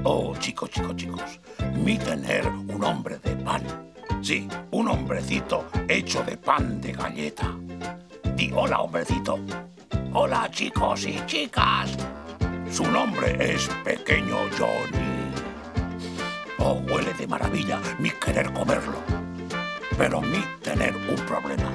Oh, chicos, mi tener un hombre de pan. Sí, un hombrecito hecho de pan de galleta. Di hola, hombrecito. Hola, chicos y chicas. Su nombre es Pequeño Johnny. Oh, huele de maravilla mi querer comerlo. Pero mi tener un problema.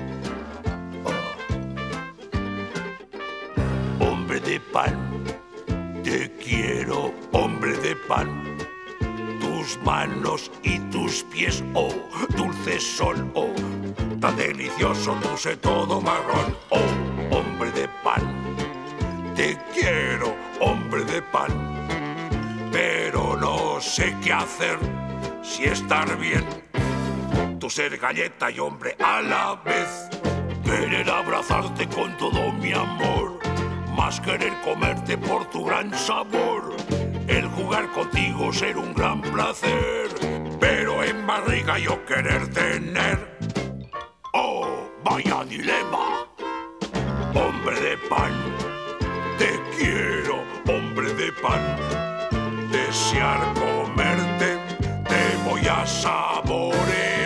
Oh. Hombre de pan, te quiero, hombre de pan. Tus manos y tus pies, oh, dulces son, oh. Tan delicioso, dulce, todo marrón, oh, hombre de pan. Te quiero, hombre de pan. Pero no sé qué hacer, si estar bien. Tú ser galleta y hombre a la vez. Querer abrazarte con todo mi amor, más querer comerte por tu gran sabor. El jugar contigo ser un gran placer, pero en barriga yo querer tener. Oh, vaya dilema. Hombre de pan, te quiero, hombre de pan. Desear comerte, te voy a saborear.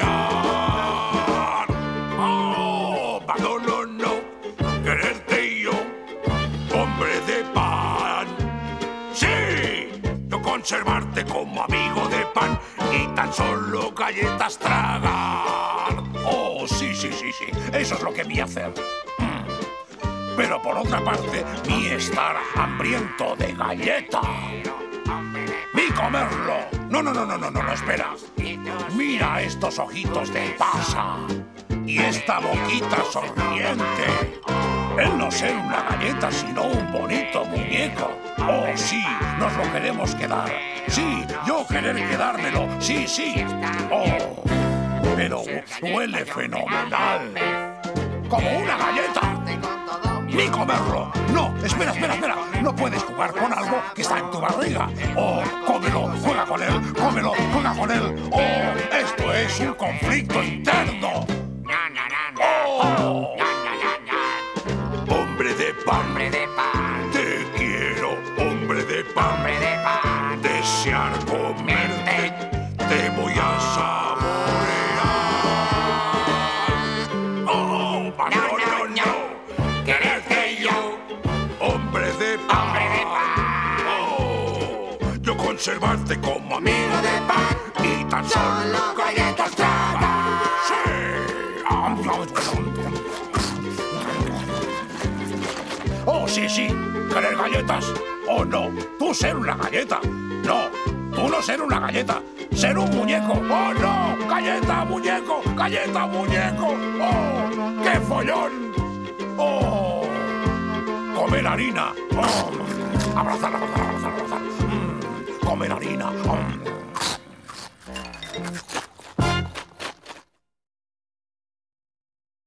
Oh, no, quererte yo, hombre de pan. Sí, yo conservarte como amigo de pan y tan solo galletas tragar. Oh, sí, eso es lo que vi hacer. Pero por otra parte, vi estar hambriento de galleta. Vi comerlo. No, espera. Mira estos ojitos de pasa y esta boquita sonriente. Él no ser una galleta, sino un bonito muñeco. Oh, sí, nos lo queremos quedar. Sí, yo querer quedármelo. Sí. Oh, pero huele fenomenal. Como una galleta. Ni comerlo. No, espera. No puedes jugar con algo que está en tu barriga. Oh, cómelo, juega con él. Cómelo, juega con él. Oh, esto es un conflicto interno. Oh. Hombre de pan, te quiero, hombre de pan. Desear comerte, te voy a saborear. Oh, no. Quererte yo, hombre de pan. Oh, yo conservarte como amigo de pan y tan solo galletas tragar. Oh, sí, querer galletas. Oh, no, tú ser una galleta. No, tú no ser una galleta, ser un muñeco. Oh, no, galleta, muñeco. Oh, qué follón. Oh, comer harina. Oh, abrazar. Comer harina.